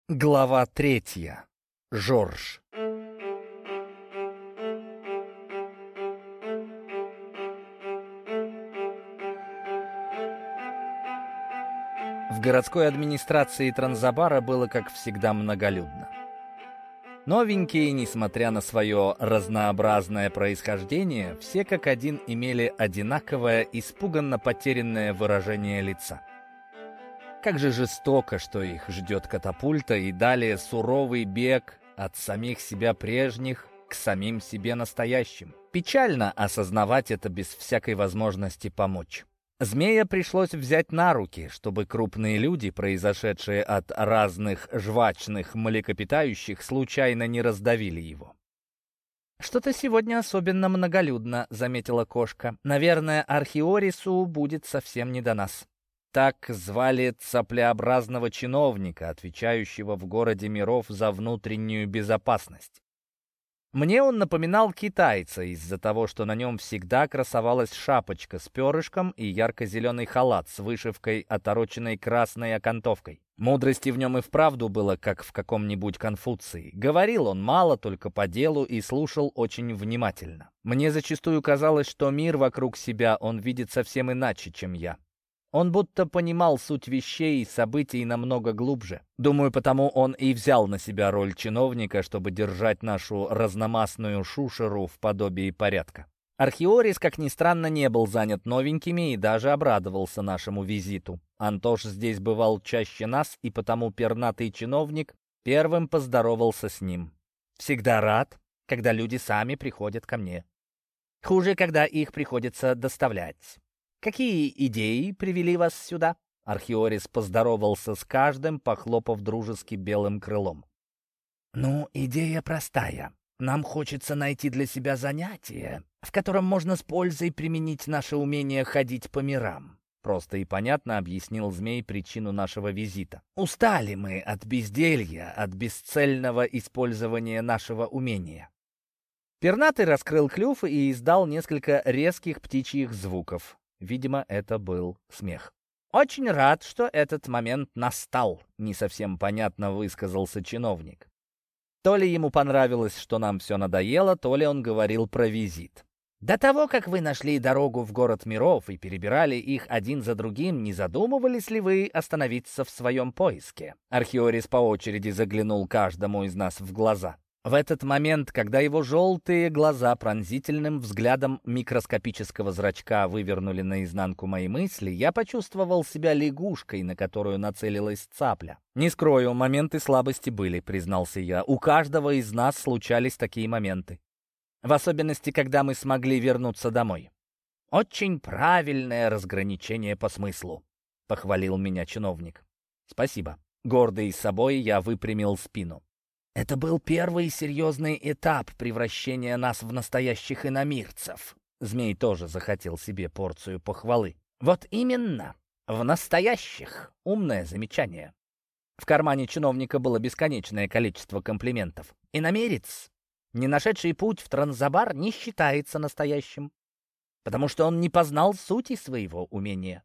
Глава 3. Жорж. В городской администрации Транзабара было, как всегда, многолюдно. Новенькие, несмотря на свое разнообразное происхождение, все как один имели одинаковое, испуганно потерянное выражение лица. Как же жестоко, что их ждет катапульта и далее суровый бег от самих себя прежних к самим себе настоящим. Печально осознавать это без всякой возможности помочь. Змея пришлось взять на руки, чтобы крупные люди, произошедшие от разных жвачных млекопитающих, случайно не раздавили его. «Что-то сегодня особенно многолюдно», — заметила кошка. «Наверное, Архиорису будет совсем не до нас». Так звали цаплеобразного чиновника, отвечающего в городе миров за внутреннюю безопасность. Мне он напоминал китайца из-за того, что на нем всегда красовалась шапочка с перышком и ярко-зеленый халат с вышивкой, отороченной красной окантовкой. Мудрости в нем и вправду было, как в каком-нибудь Конфуции. Говорил он мало, только по делу, и слушал очень внимательно. Мне зачастую казалось, что мир вокруг себя он видит совсем иначе, чем я. Он будто понимал суть вещей и событий намного глубже. Думаю, потому он и взял на себя роль чиновника, чтобы держать нашу разномастную шушеру в подобии порядка. Архиорис, как ни странно, не был занят новенькими и даже обрадовался нашему визиту. Антош здесь бывал чаще нас, и потому пернатый чиновник первым поздоровался с ним. «Всегда рад, когда люди сами приходят ко мне. Хуже, когда их приходится доставлять. Какие идеи привели вас сюда?» Архиорис поздоровался с каждым, похлопав дружески белым крылом. «Ну, идея простая. Нам хочется найти для себя занятие, в котором можно с пользой применить наше умение ходить по мирам». Просто и понятно объяснил змей причину нашего визита. «Устали мы от безделья, от бесцельного использования нашего умения». Пернатый раскрыл клюв и издал несколько резких птичьих звуков. Видимо, это был смех. «Очень рад, что этот момент настал», — не совсем понятно высказался чиновник. То ли ему понравилось, что нам все надоело, то ли он говорил про визит. «До того, как вы нашли дорогу в город миров и перебирали их один за другим, не задумывались ли вы остановиться в своем поиске?» Архиорис по очереди заглянул каждому из нас в глаза. В этот момент, когда его желтые глаза пронзительным взглядом микроскопического зрачка вывернули наизнанку мои мысли, я почувствовал себя лягушкой, на которую нацелилась цапля. «Не скрою, моменты слабости были», — признался я. «У каждого из нас случались такие моменты. В особенности, когда мы смогли вернуться домой». «Очень правильное разграничение по смыслу», — похвалил меня чиновник. «Спасибо». Гордый собой, я выпрямил спину. «Это был первый серьезный этап превращения нас в настоящих иномирцев». Змей тоже захотел себе порцию похвалы. «Вот именно, в настоящих». Умное замечание. В кармане чиновника было бесконечное количество комплиментов. Иномерец, не нашедший путь в Транзабар, не считается настоящим, потому что он не познал сути своего умения.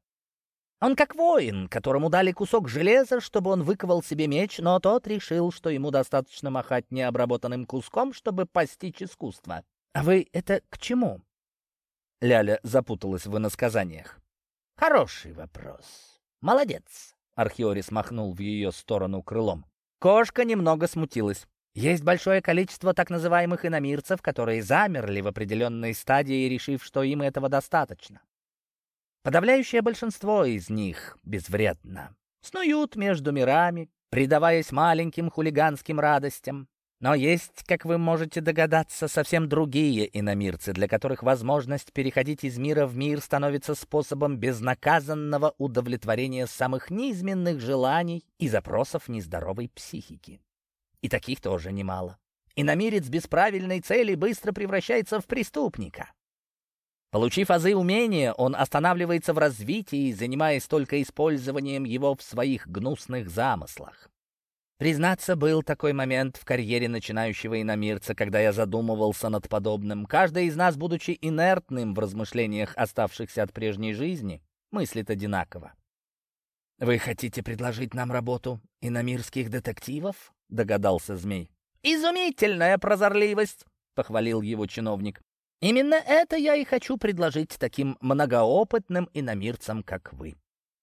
Он как воин, которому дали кусок железа, чтобы он выковал себе меч, но тот решил, что ему достаточно махать необработанным куском, чтобы постичь искусство. «А вы это к чему?» Ляля запуталась в иносказаниях. «Хороший вопрос. Молодец!» Архиорис махнул в ее сторону крылом. Кошка немного смутилась. «Есть большое количество так называемых иномирцев, которые замерли в определенной стадии, решив, что им этого достаточно. Подавляющее большинство из них безвредно. Снуют между мирами, предаваясь маленьким хулиганским радостям. Но есть, как вы можете догадаться, совсем другие иномирцы, для которых возможность переходить из мира в мир становится способом безнаказанного удовлетворения самых низменных желаний и запросов нездоровой психики. И таких тоже немало. Иномирец без правильной цели быстро превращается в преступника. Получив азы умения, он останавливается в развитии, занимаясь только использованием его в своих гнусных замыслах. Признаться, был такой момент в карьере начинающего иномирца, когда я задумывался над подобным. Каждый из нас, будучи инертным в размышлениях, оставшихся от прежней жизни, мыслит одинаково. «Вы хотите предложить нам работу иномирских детективов?» — догадался змей. «Изумительная прозорливость!» — похвалил его чиновник. «Именно это я и хочу предложить таким многоопытным иномирцам, как вы».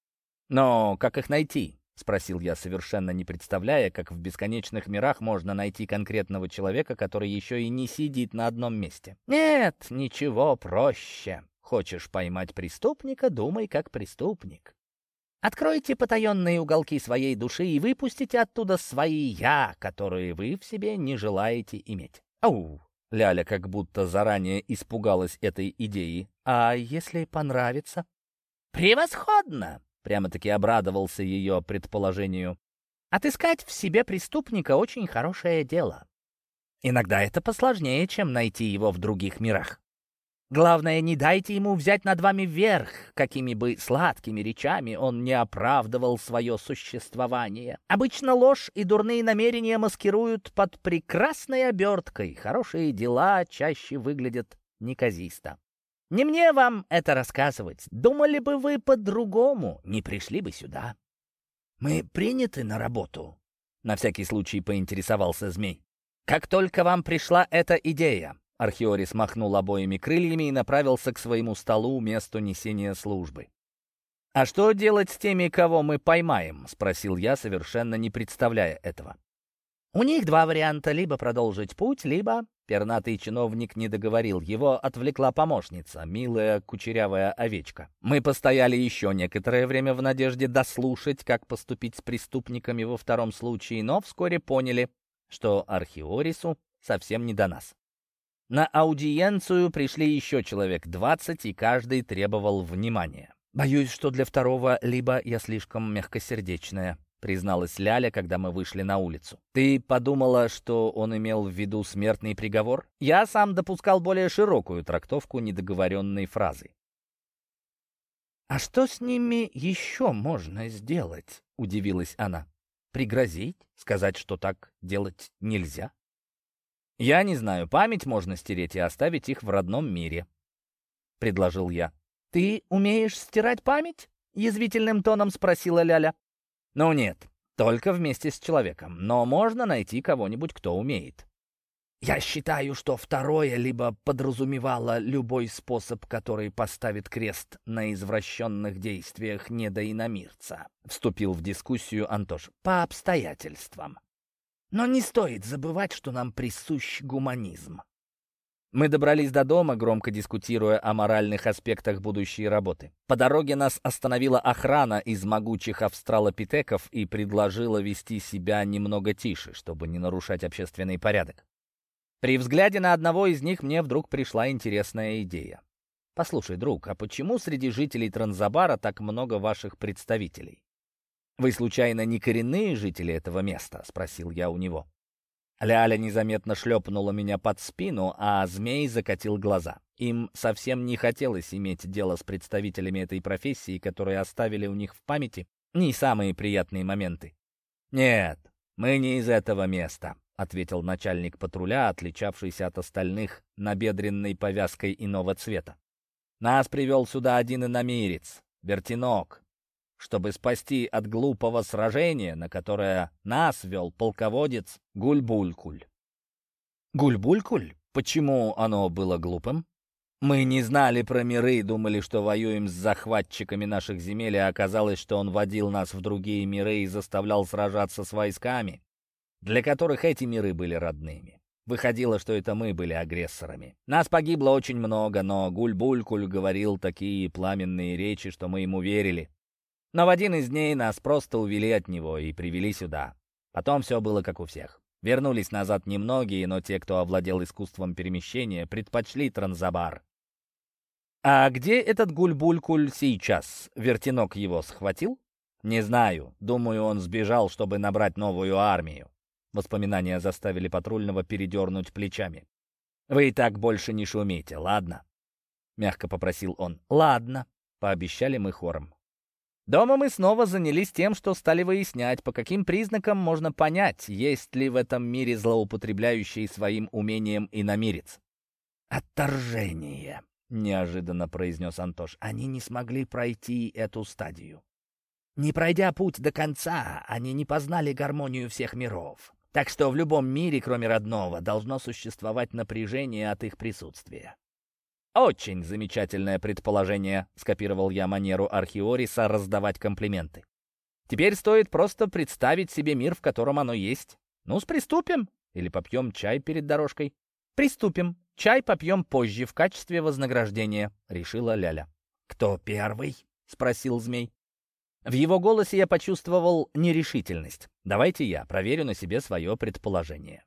«Но как их найти?» — спросил я, совершенно не представляя, как в бесконечных мирах можно найти конкретного человека, который еще и не сидит на одном месте. «Нет, ничего проще. Хочешь поймать преступника — думай как преступник. Откройте потаенные уголки своей души и выпустите оттуда свои «я», которые вы в себе не желаете иметь». Ау! Ляля как будто заранее испугалась этой идеи. «А если понравится?» «Превосходно!» — прямо-таки обрадовался ее предположению. «Отыскать в себе преступника — очень хорошее дело. Иногда это посложнее, чем найти его в других мирах. Главное, не дайте ему взять над вами верх, какими бы сладкими речами он не оправдывал свое существование. Обычно ложь и дурные намерения маскируют под прекрасной оберткой. Хорошие дела чаще выглядят неказисто. Не мне вам это рассказывать. Думали бы вы по-другому, не пришли бы сюда». «Мы приняты на работу?» — на всякий случай поинтересовался змей. «Как только вам пришла эта идея». Архиорис махнул обоими крыльями и направился к своему столу, месту несения службы. «А что делать с теми, кого мы поймаем?» — спросил я, совершенно не представляя этого. «У них два варианта: либо продолжить путь, либо...» Пернатый чиновник не договорил, его отвлекла помощница, милая кучерявая овечка. Мы постояли еще некоторое время в надежде дослушать, как поступить с преступниками во втором случае, но вскоре поняли, что Архиорису совсем не до нас. На аудиенцию пришли еще человек 20, и каждый требовал внимания. «Боюсь, что для второго либо я слишком мягкосердечная», — призналась Ляля, когда мы вышли на улицу. «Ты подумала, что он имел в виду смертный приговор?» Я сам допускал более широкую трактовку недоговоренной фразы. «А что с ними еще можно сделать?» — удивилась она. «Пригрозить? Сказать, что так делать нельзя?» «Я не знаю, память можно стереть и оставить их в родном мире», — предложил я. «Ты умеешь стирать память?» — язвительным тоном спросила Ляля. «Ну нет, только вместе с человеком, но можно найти кого-нибудь, кто умеет». «Я считаю, что второе либо подразумевало любой способ, который поставит крест на извращенных действиях недоиномирца», — вступил в дискуссию Антош, — «по обстоятельствам. Но не стоит забывать, что нам присущ гуманизм». Мы добрались до дома, громко дискутируя о моральных аспектах будущей работы. По дороге нас остановила охрана из могучих австралопитеков и предложила вести себя немного тише, чтобы не нарушать общественный порядок. При взгляде на одного из них мне вдруг пришла интересная идея. «Послушай, друг, а почему среди жителей Транзабара так много ваших представителей? Вы, случайно, не коренные жители этого места?» — спросил я у него. Ляля незаметно шлепнула меня под спину, а змей закатил глаза. Им совсем не хотелось иметь дело с представителями этой профессии, которые оставили у них в памяти не самые приятные моменты. «Нет, мы не из этого места», — ответил начальник патруля, отличавшийся от остальных набедренной повязкой иного цвета. «Нас привел сюда один иномирец, Вертинок, чтобы спасти от глупого сражения, на которое нас вел полководец Гульбулькуль». «Гульбулькуль? Почему оно было глупым?» «Мы не знали про миры, думали, что воюем с захватчиками наших земель, а оказалось, что он водил нас в другие миры и заставлял сражаться с войсками, для которых эти миры были родными. Выходило, что это мы были агрессорами. Нас погибло очень много, но Гульбулькуль говорил такие пламенные речи, что мы ему верили. Но в один из дней нас просто увели от него и привели сюда. Потом все было как у всех. Вернулись назад немногие, но те, кто овладел искусством перемещения, предпочли Транзабар». «А где этот Гульбулькуль сейчас? Вертинок его схватил?» «Не знаю. Думаю, он сбежал, чтобы набрать новую армию». Воспоминания заставили патрульного передернуть плечами. «Вы и так больше не шумите, ладно?» — мягко попросил он. «Ладно», — пообещали мы хором. Дома мы снова занялись тем, что стали выяснять, по каким признакам можно понять, есть ли в этом мире злоупотребляющий своим умением иномирец. «Отторжение», — неожиданно произнес Антош. «Они не смогли пройти эту стадию. Не пройдя путь до конца, они не познали гармонию всех миров. Так что в любом мире, кроме родного, должно существовать напряжение от их присутствия. «Очень замечательное предположение», — скопировал я манеру Архиориса раздавать комплименты. «Теперь стоит просто представить себе мир, в котором оно есть. Ну, приступим? Или попьем чай перед дорожкой?» «Приступим. Чай попьем позже в качестве вознаграждения», — решила Ляля. «Кто первый?» — спросил змей. В его голосе я почувствовал нерешительность. «Давайте я проверю на себе свое предположение».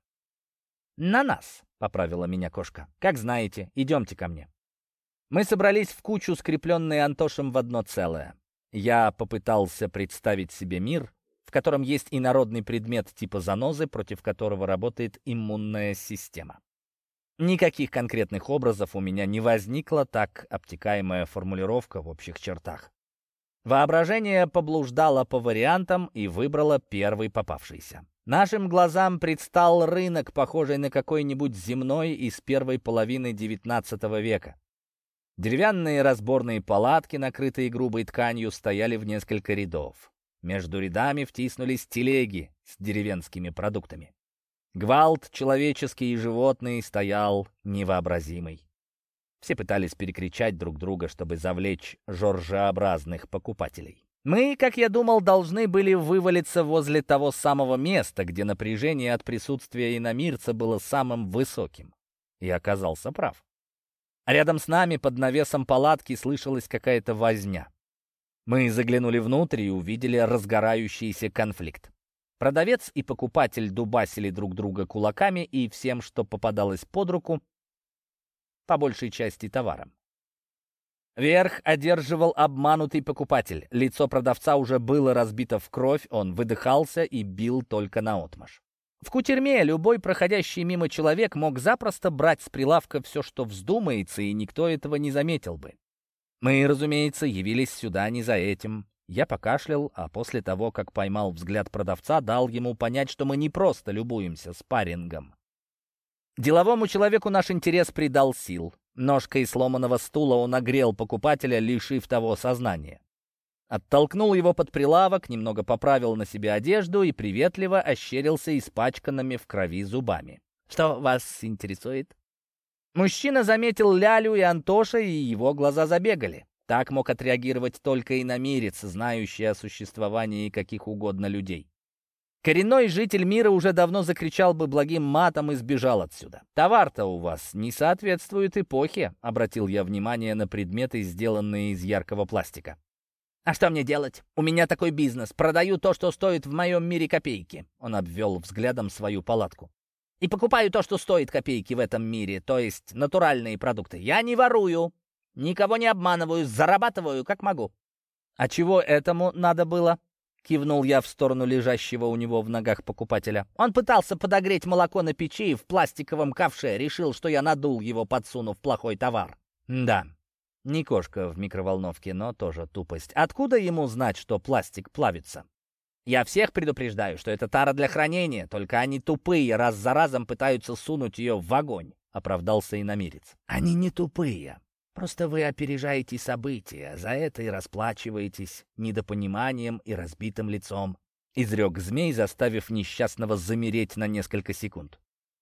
«На нас», — поправила меня кошка. «Как знаете, идемте ко мне». Мы собрались в кучу, скрепленные Антошем в одно целое. Я попытался представить себе мир, в котором есть инородный предмет типа занозы, против которого работает иммунная система. Никаких конкретных образов у меня не возникло, так обтекаемая формулировка в общих чертах. Воображение поблуждало по вариантам и выбрало первый попавшийся. Нашим глазам предстал рынок, похожий на какой-нибудь земной из первой половины XIX века. Деревянные разборные палатки, накрытые грубой тканью, стояли в несколько рядов. Между рядами втиснулись телеги с деревенскими продуктами. Гвалт человеческий и животный стоял невообразимый. Все пытались перекричать друг друга, чтобы завлечь жоржеобразных покупателей. Мы, как я думал, должны были вывалиться возле того самого места, где напряжение от присутствия иномирца было самым высоким. И оказался прав. Рядом с нами под навесом палатки слышалась какая-то возня. Мы заглянули внутрь и увидели разгорающийся конфликт. Продавец и покупатель дубасили друг друга кулаками и всем, что попадалось под руку, по большей части товаром. Верх одерживал обманутый покупатель. Лицо продавца уже было разбито в кровь, он выдыхался и бил только наотмашь. В кутерьме любой проходящий мимо человек мог запросто брать с прилавка все, что вздумается, и никто этого не заметил бы. Мы, разумеется, явились сюда не за этим. Я покашлял, а после того, как поймал взгляд продавца, дал ему понять, что мы не просто любуемся спаррингом. Деловому человеку наш интерес придал сил. Ножкой сломанного стула он огрел покупателя, лишив того сознания. Оттолкнул его под прилавок, немного поправил на себе одежду и приветливо ощерился испачканными в крови зубами. «Что вас интересует?» Мужчина заметил Лялю и Антоша, и его глаза забегали. Так мог отреагировать только иномирец, знающий о существовании каких угодно людей. Коренной житель мира уже давно закричал бы благим матом и сбежал отсюда. «Товар-то у вас не соответствует эпохе», — обратил я внимание на предметы, сделанные из яркого пластика. «А что мне делать? У меня такой бизнес. Продаю то, что стоит в моем мире копейки». Он обвел взглядом свою палатку. «И покупаю то, что стоит копейки в этом мире, то есть натуральные продукты. Я не ворую, никого не обманываю, зарабатываю как могу». «А чего этому надо было?» — кивнул я в сторону лежащего у него в ногах покупателя. «Он пытался подогреть молоко на печи в пластиковом ковше. Решил, что я надул его, подсунув плохой товар». «Да, не кошка в микроволновке, но тоже тупость. Откуда ему знать, что пластик плавится?» «Я всех предупреждаю, что это тара для хранения, только они тупые, раз за разом пытаются сунуть ее в огонь», — оправдался иномирец. «Они не тупые. Просто вы опережаете события, за это и расплачиваетесь недопониманием и разбитым лицом», — изрек змей, заставив несчастного замереть на несколько секунд.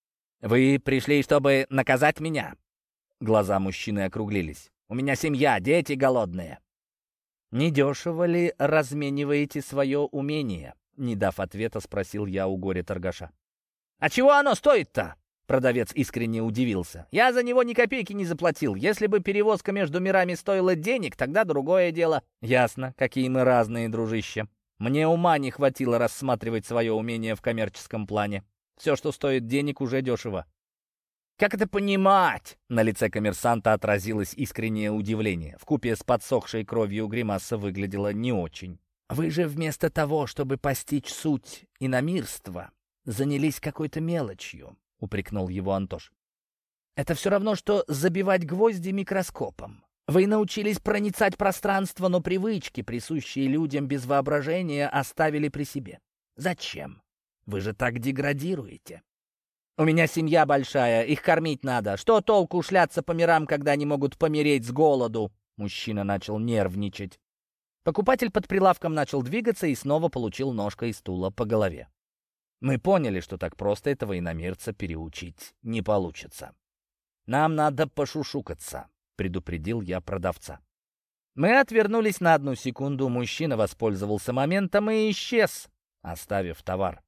«Вы пришли, чтобы наказать меня?» Глаза мужчины округлились. «У меня семья, дети голодные». «Недешево ли размениваете свое умение?» Не дав ответа, спросил я у горе-торгаша. «А чего оно стоит-то?» Продавец искренне удивился. «Я за него ни копейки не заплатил. Если бы перевозка между мирами стоила денег, тогда другое дело». «Ясно, какие мы разные, дружище. Мне ума не хватило рассматривать свое умение в коммерческом плане. Все, что стоит денег, уже дешево». «Как это понимать?» На лице коммерсанта отразилось искреннее удивление. Вкупе с подсохшей кровью гримаса выглядела не очень. «Вы же вместо того, чтобы постичь суть иномирства, занялись какой-то мелочью», — упрекнул его Антош. «Это все равно, что забивать гвозди микроскопом. Вы научились проницать пространство, но привычки, присущие людям без воображения, оставили при себе. Зачем? Вы же так деградируете. У меня семья большая, их кормить надо. Что толку шляться по мирам, когда они могут помереть с голоду?» Мужчина начал нервничать. Покупатель под прилавком начал двигаться и снова получил ножкой стула по голове. Мы поняли, что так просто этого иномирца переучить не получится. «Нам надо пошушукаться», — предупредил я продавца. Мы отвернулись на 1 секунду, мужчина воспользовался моментом и исчез, оставив товар.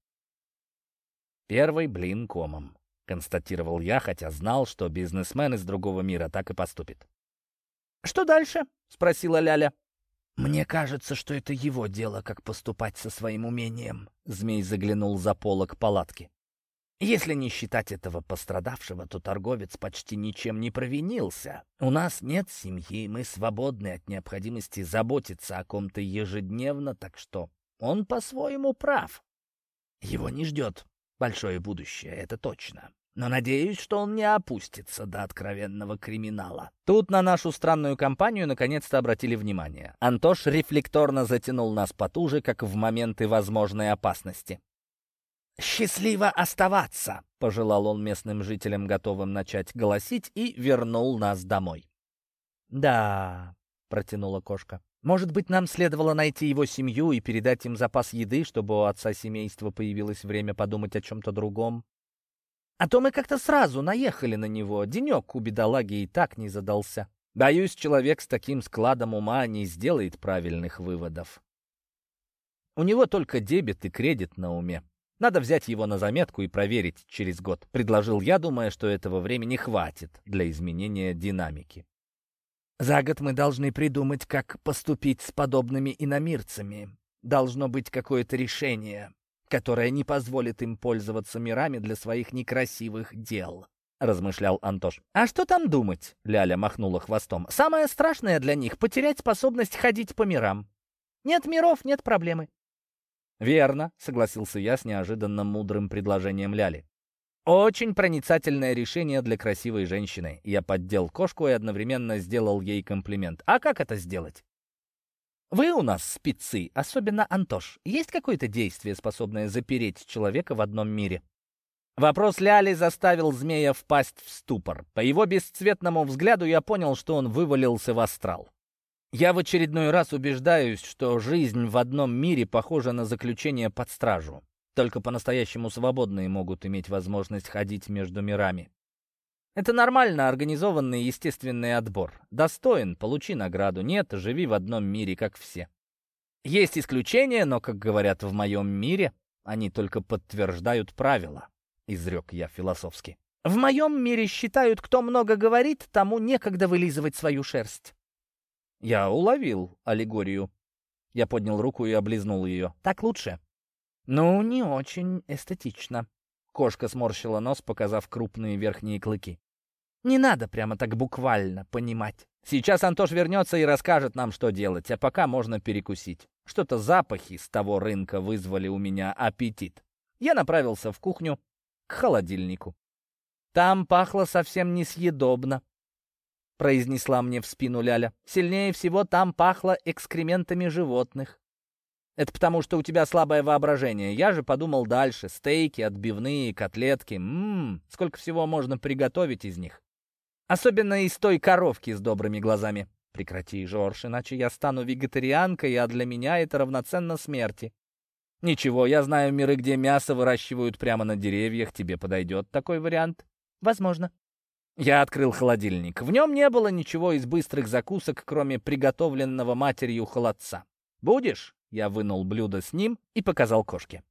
«Первый блин комом», — констатировал я, хотя знал, что бизнесмен из другого мира так и поступит. «Что дальше?» — спросила Ляля. «Мне кажется, что это его дело, как поступать со своим умением», — змей заглянул за полог палатки. «Если не считать этого пострадавшего, то торговец почти ничем не провинился. У нас нет семьи, мы свободны от необходимости заботиться о ком-то ежедневно, так что он по-своему прав. Его не ждет большое будущее, это точно. Но надеюсь, что он не опустится до откровенного криминала». Тут на нашу странную компанию наконец-то обратили внимание. Антош рефлекторно затянул нас потуже, как в моменты возможной опасности. «Счастливо оставаться!» — пожелал он местным жителям, готовым начать голосить, и вернул нас домой. «Да», — протянула кошка, — «может быть, нам следовало найти его семью и передать им запас еды, чтобы у отца семейства появилось время подумать о чем-то другом? А то мы как-то сразу наехали на него, денек у бедолаги и так не задался. Боюсь, человек с таким складом ума не сделает правильных выводов. У него только дебет и кредит на уме. Надо взять его на заметку и проверить через год», — предложил я, думая, что этого времени хватит для изменения динамики. «За год мы должны придумать, как поступить с подобными иномирцами. Должно быть какое-то решение, которое не позволит им пользоваться мирами для своих некрасивых дел», — размышлял Антош. «А что там думать?» — Ляля махнула хвостом. «Самое страшное для них — потерять способность ходить по мирам. Нет миров — нет проблемы». «Верно», — согласился я с неожиданно мудрым предложением Ляли. «Очень проницательное решение для красивой женщины». Я поддел кошку и одновременно сделал ей комплимент. «А как это сделать?» «Вы у нас спецы, особенно Антош. Есть какое-то действие, способное запереть человека в одном мире?» Вопрос Ляли заставил змея впасть в ступор. По его бесцветному взгляду я понял, что он вывалился в астрал. Я в очередной раз убеждаюсь, что жизнь в одном мире похожа на заключение под стражу. Только по-настоящему свободные могут иметь возможность ходить между мирами. Это нормально организованный естественный отбор. Достоин — получи награду. Нет — живи в одном мире, как все. Есть исключения, но, как говорят в моем мире, они только подтверждают правила, — изрек я философски. В моем мире считают, кто много говорит, тому некогда вылизывать свою шерсть. Я уловил аллегорию. Я поднял руку и облизнул ее. Так лучше? Ну, не очень эстетично. Кошка сморщила нос, показав крупные верхние клыки. Не надо прямо так буквально понимать. Сейчас Антош вернется и расскажет нам, что делать, а пока можно перекусить. Что-то запахи с того рынка вызвали у меня аппетит. Я направился в кухню, к холодильнику. Там пахло совсем несъедобно, произнесла мне в спину Ляля. Сильнее всего там пахло экскрементами животных. Это потому, что у тебя слабое воображение. Я же подумал дальше. Стейки, отбивные, котлетки. Сколько всего можно приготовить из них. Особенно из той коровки с добрыми глазами. Прекрати, Жорж, иначе я стану вегетарианкой, а для меня это равноценно смерти. Ничего, я знаю миры, где мясо выращивают прямо на деревьях. Тебе подойдет такой вариант? Возможно. Я открыл холодильник. В нем не было ничего из быстрых закусок, кроме приготовленного матерью холодца. «Будешь?» Я вынул блюдо с ним и показал кошке.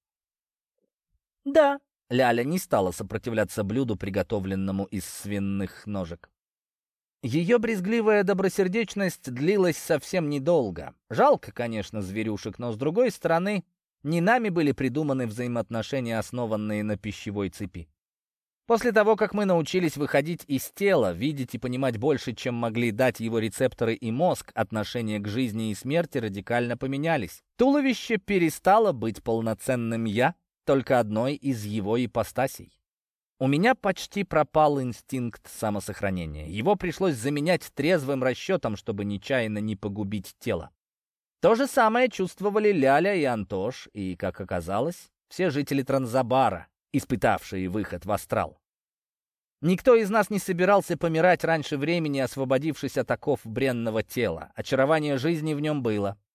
«Да». Ляля не стала сопротивляться блюду, приготовленному из свиных ножек. Ее брезгливая добросердечность длилась совсем недолго. Жалко, конечно, зверюшек, но, с другой стороны, не нами были придуманы взаимоотношения, основанные на пищевой цепи. После того, как мы научились выходить из тела, видеть и понимать больше, чем могли дать его рецепторы и мозг, отношения к жизни и смерти радикально поменялись. Туловище перестало быть полноценным «я», только одной из его ипостасей. У меня почти пропал инстинкт самосохранения. Его пришлось заменять трезвым расчетом, чтобы нечаянно не погубить тело. То же самое чувствовали Ляля и Антош, и, как оказалось, все жители Транзабара, испытавшие выход в астрал. Никто из нас не собирался помирать раньше времени, освободившись от оков бренного тела. Очарование жизни в нем было.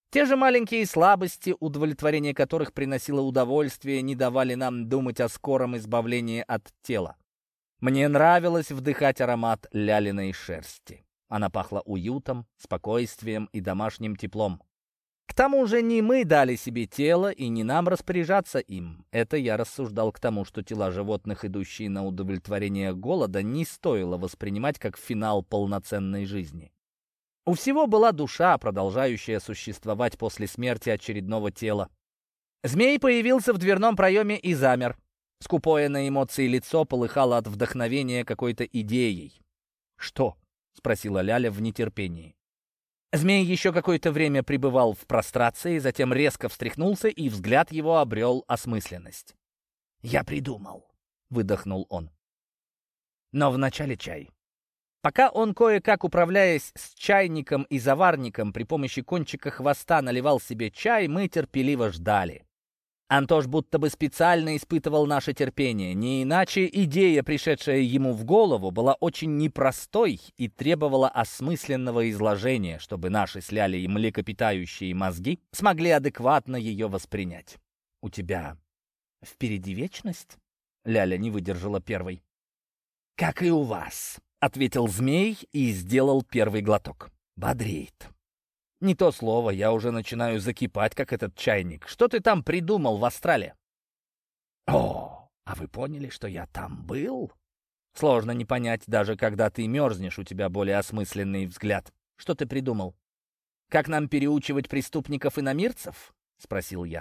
Те же маленькие слабости, удовлетворение которых приносило удовольствие, не давали нам думать о скором избавлении от тела. Мне нравилось вдыхать аромат лялиной шерсти. Она пахла уютом, спокойствием и домашним теплом. К тому же не мы дали себе тело, и не нам распоряжаться им. Это я рассуждал к тому, что тела животных, идущие на удовлетворение голода, не стоило воспринимать как финал полноценной жизни. У всего была душа, продолжающая существовать после смерти очередного тела. Змей появился в дверном проеме и замер. Скупое на эмоции лицо полыхало от вдохновения какой-то идеей. «Что?» — спросила Ляля в нетерпении. Змей еще какое-то время пребывал в прострации, затем резко встряхнулся, и взгляд его обрел осмысленность. «Я придумал», — выдохнул он. «Но вначале чай». Пока он, кое-как управляясь с чайником и заварником, при помощи кончика хвоста наливал себе чай, мы терпеливо ждали. Антош будто бы специально испытывал наше терпение. Не иначе идея, пришедшая ему в голову, была очень непростой и требовала осмысленного изложения, чтобы наши с Лялей млекопитающие мозги смогли адекватно ее воспринять. «У тебя впереди вечность?» Ляля не выдержала первой. «Как и у вас», — ответил змей и сделал первый глоток. «Бодрит». «Не то слово, я уже начинаю закипать, как этот чайник. Что ты там придумал в Астрале?» «О, а вы поняли, что я там был?» «Сложно не понять, даже когда ты мерзнешь, у тебя более осмысленный взгляд. Что ты придумал? Как нам переучивать преступников иномирцев?» — спросил я.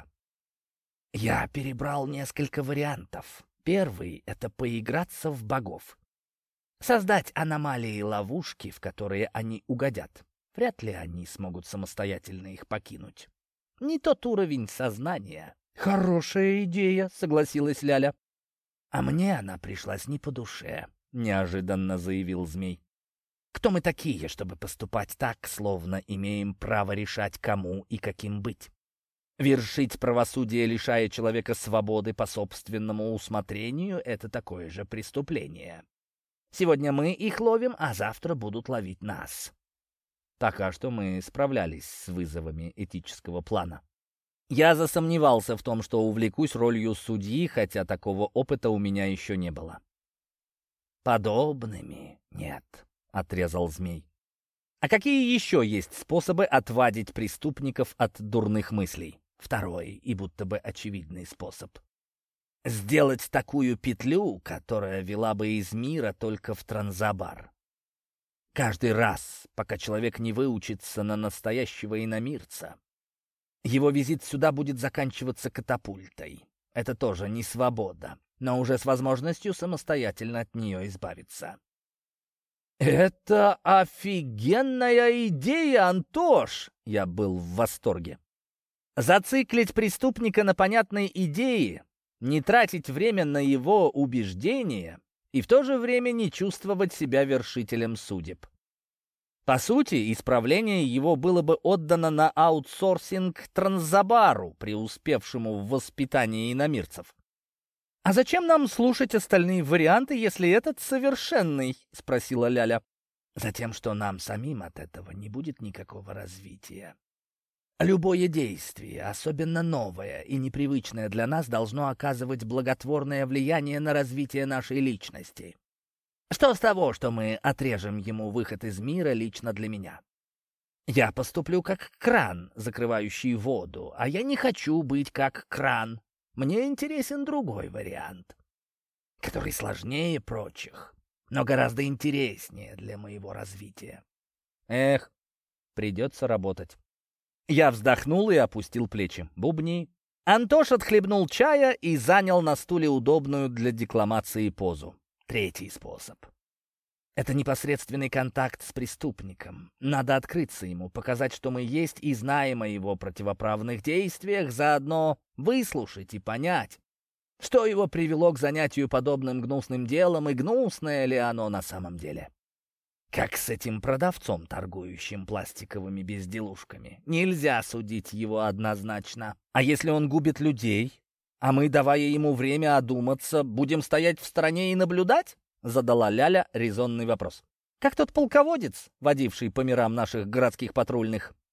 «Я перебрал несколько вариантов. Первый — это поиграться в богов. Создать аномалии и ловушки, в которые они угодят. Вряд ли они смогут самостоятельно их покинуть. Не тот уровень сознания». «Хорошая идея», — согласилась Ляля. «А мне она пришлась не по душе», — неожиданно заявил змей. «Кто мы такие, чтобы поступать так, словно имеем право решать, кому и каким быть? Вершить правосудие, лишая человека свободы по собственному усмотрению, — это такое же преступление. Сегодня мы их ловим, а завтра будут ловить нас». Пока что мы справлялись с вызовами этического плана. Я засомневался в том, что увлекусь ролью судьи, хотя такого опыта у меня еще не было. «Подобными нет», — отрезал змей. «А какие еще есть способы отвадить преступников от дурных мыслей?» Второй и будто бы очевидный способ. Сделать такую петлю, которая вела бы из мира только в Транзабар. Каждый раз, пока человек не выучится на настоящего иномирца, его визит сюда будет заканчиваться катапультой. Это тоже не свобода, но уже с возможностью самостоятельно от нее избавиться. «Это офигенная идея, Антош!» Я был в восторге. Зациклить преступника на понятной идее, не тратить время на его убеждения и в то же время не чувствовать себя вершителем судеб. По сути, исправление его было бы отдано на аутсорсинг Транзабару, преуспевшему в воспитании иномирцев. «А зачем нам слушать остальные варианты, если этот совершенный?» — спросила Ляля. «Затем, что нам самим от этого не будет никакого развития. Любое действие, особенно новое и непривычное для нас, должно оказывать благотворное влияние на развитие нашей личности. Что с того, что мы отрежем ему выход из мира лично для меня? Я поступлю как кран, закрывающий воду, а я не хочу быть как кран. Мне интересен другой вариант, который сложнее прочих, но гораздо интереснее для моего развития». Эх, придется работать. Я вздохнул и опустил плечи. Бубни. Антош отхлебнул чая и занял на стуле удобную для декламации позу. Третий способ. Это непосредственный контакт с преступником. Надо открыться ему, показать, что мы есть и знаем о его противоправных действиях, заодно выслушать и понять, что его привело к занятию подобным гнусным делом и гнусное ли оно на самом деле. Как с этим продавцом, торгующим пластиковыми безделушками. Нельзя судить его однозначно. А если он губит людей, а мы, давая ему время одуматься, будем стоять в стороне и наблюдать? Задала Ляля резонный вопрос. Как тот полководец, водивший по мирам наших городских патрульных.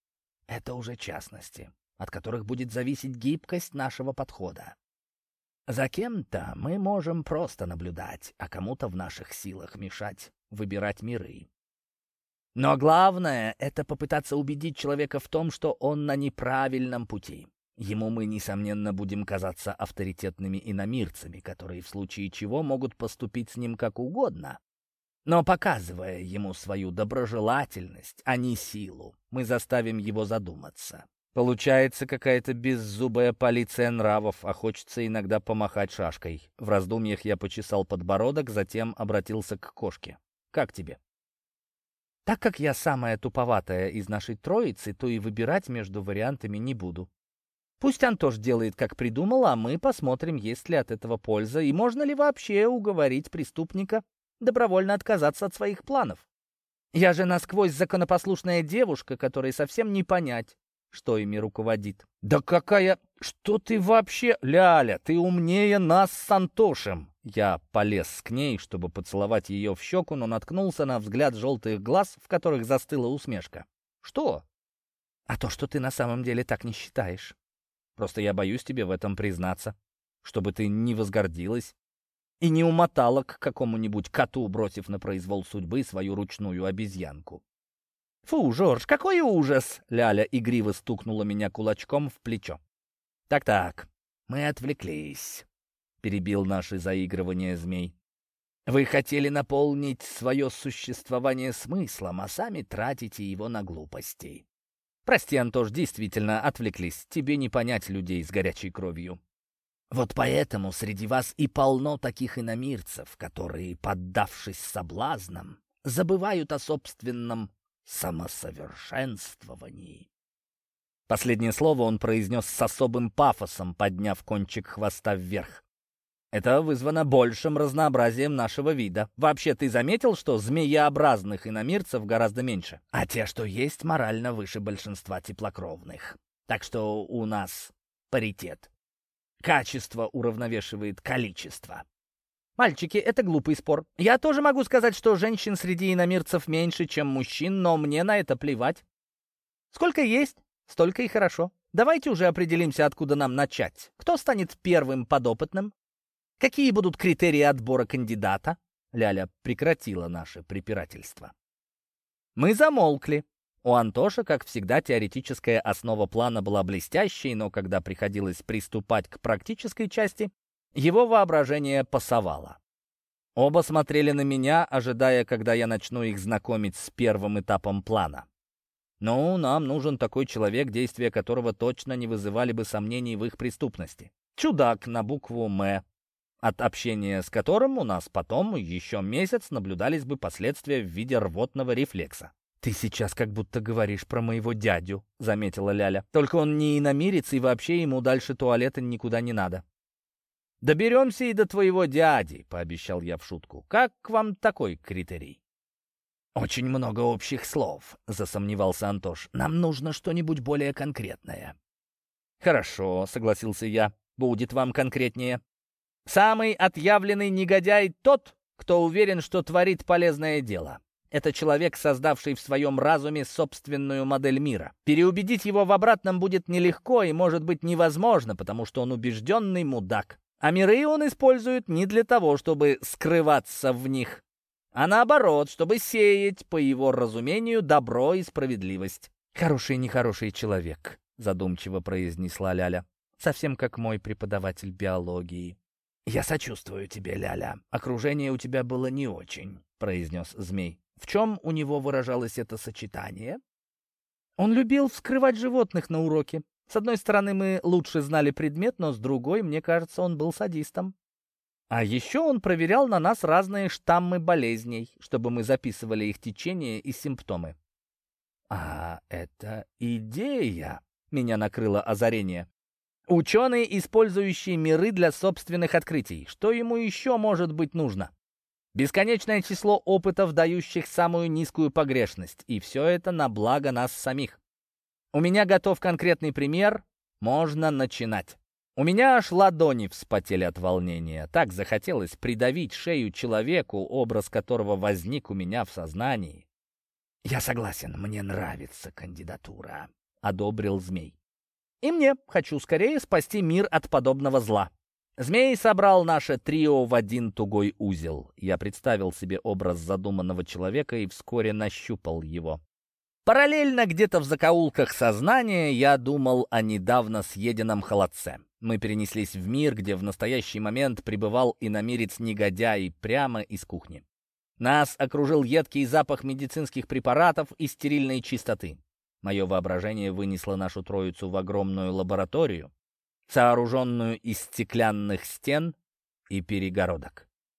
Это уже частности, от которых будет зависеть гибкость нашего подхода. За кем-то мы можем просто наблюдать, а кому-то в наших силах мешать выбирать миры. Но главное — это попытаться убедить человека в том, что он на неправильном пути. Ему мы, несомненно, будем казаться авторитетными иномирцами, которые в случае чего могут поступить с ним как угодно. Но показывая ему свою доброжелательность, а не силу, мы заставим его задуматься. Получается какая-то беззубая полиция нравов, а хочется иногда помахать шашкой. В раздумьях я почесал подбородок, затем обратился к кошке. «Как тебе?» «Так как я самая туповатая из нашей троицы, то и выбирать между вариантами не буду. Пусть Антош делает, как придумал, а мы посмотрим, есть ли от этого польза, и можно ли вообще уговорить преступника добровольно отказаться от своих планов. Я же насквозь законопослушная девушка, которой совсем не понять, что ими руководит». «Да какая... Что ты вообще... Ляля, ты умнее нас с Антошем!» Я полез к ней, чтобы поцеловать ее в щеку, но наткнулся на взгляд желтых глаз, в которых застыла усмешка. «Что?» «А то, что ты на самом деле так не считаешь. Просто я боюсь тебе в этом признаться, чтобы ты не возгордилась и не умотала к какому-нибудь коту, бросив на произвол судьбы свою ручную обезьянку». «Фу, Жорж, какой ужас!» — Ляля игриво стукнула меня кулачком в плечо. «Так-так, мы отвлеклись», — перебил наши заигрывания змей. «Вы хотели наполнить свое существование смыслом, а сами тратите его на глупости. Прости, Антош, действительно отвлеклись. Тебе не понять людей с горячей кровью. Вот поэтому среди вас и полно таких иномирцев, которые, поддавшись соблазнам, забывают о собственном самосовершенствовании». Последнее слово он произнес с особым пафосом, подняв кончик хвоста вверх. «Это вызвано большим разнообразием нашего вида. Вообще, ты заметил, что змееобразных иномирцев гораздо меньше? А те, что есть, морально выше большинства теплокровных. Так что у нас паритет. Качество уравновешивает количество». «Мальчики, это глупый спор. Я тоже могу сказать, что женщин среди иномирцев меньше, чем мужчин, но мне на это плевать. Сколько есть, столько и хорошо. Давайте уже определимся, откуда нам начать. Кто станет первым подопытным? Какие будут критерии отбора кандидата?» Ляля прекратила наше препирательство. Мы замолкли. У Антоша, как всегда, теоретическая основа плана была блестящей, но когда приходилось приступать к практической части, его воображение пасовало. Оба смотрели на меня, ожидая, когда я начну их знакомить с первым этапом плана. Ну, нам нужен такой человек, действия которого точно не вызывали бы сомнений в их преступности. Чудак на букву «М», от общения с которым у нас потом еще месяц наблюдались бы последствия в виде рвотного рефлекса. «Ты сейчас как будто говоришь про моего дядю», — заметила Ляля. «Только он не иномирец, и вообще ему дальше туалета никуда не надо». «Доберемся и до твоего дяди», — пообещал я в шутку. «Как вам такой критерий?» «Очень много общих слов», — засомневался Антош. «Нам нужно что-нибудь более конкретное». «Хорошо», — согласился я. «Будет вам конкретнее. Самый отъявленный негодяй тот, кто уверен, что творит полезное дело. Это человек, создавший в своем разуме собственную модель мира. Переубедить его в обратном будет нелегко и, может быть, невозможно, потому что он убежденный мудак. А миры он использует не для того, чтобы скрываться в них, а наоборот, чтобы сеять, по его разумению, добро и справедливость». «Хороший нехороший человек», — задумчиво произнесла Ляля. «Совсем как мой преподаватель биологии». «Я сочувствую тебе, Ляля. Окружение у тебя было не очень», — произнес змей. «В чем у него выражалось это сочетание?» «Он любил вскрывать животных на уроке. С одной стороны, мы лучше знали предмет, но с другой, мне кажется, он был садистом. А еще он проверял на нас разные штаммы болезней, чтобы мы записывали их течение и симптомы». «А это идея!» — меня накрыло озарение. «Ученый, использующий миры для собственных открытий. Что ему еще может быть нужно? Бесконечное число опытов, дающих самую низкую погрешность. И все это на благо нас самих. У меня готов конкретный пример. Можно начинать». У меня аж ладони вспотели от волнения. Так захотелось придавить шею человеку, образ которого возник у меня в сознании. «Я согласен, мне нравится кандидатура», — одобрил Змей. «И мне хочу скорее спасти мир от подобного зла». Змей собрал наше трио в один тугой узел. Я представил себе образ задуманного человека и вскоре нащупал его. Параллельно где-то в закоулках сознания я думал о недавно съеденном холодце. Мы перенеслись в мир, где в настоящий момент пребывал иномирец-негодяй прямо из кухни. Нас окружил едкий запах медицинских препаратов и стерильной чистоты. Мое воображение вынесло нашу троицу в огромную лабораторию, сооруженную из стеклянных стен и перегородок.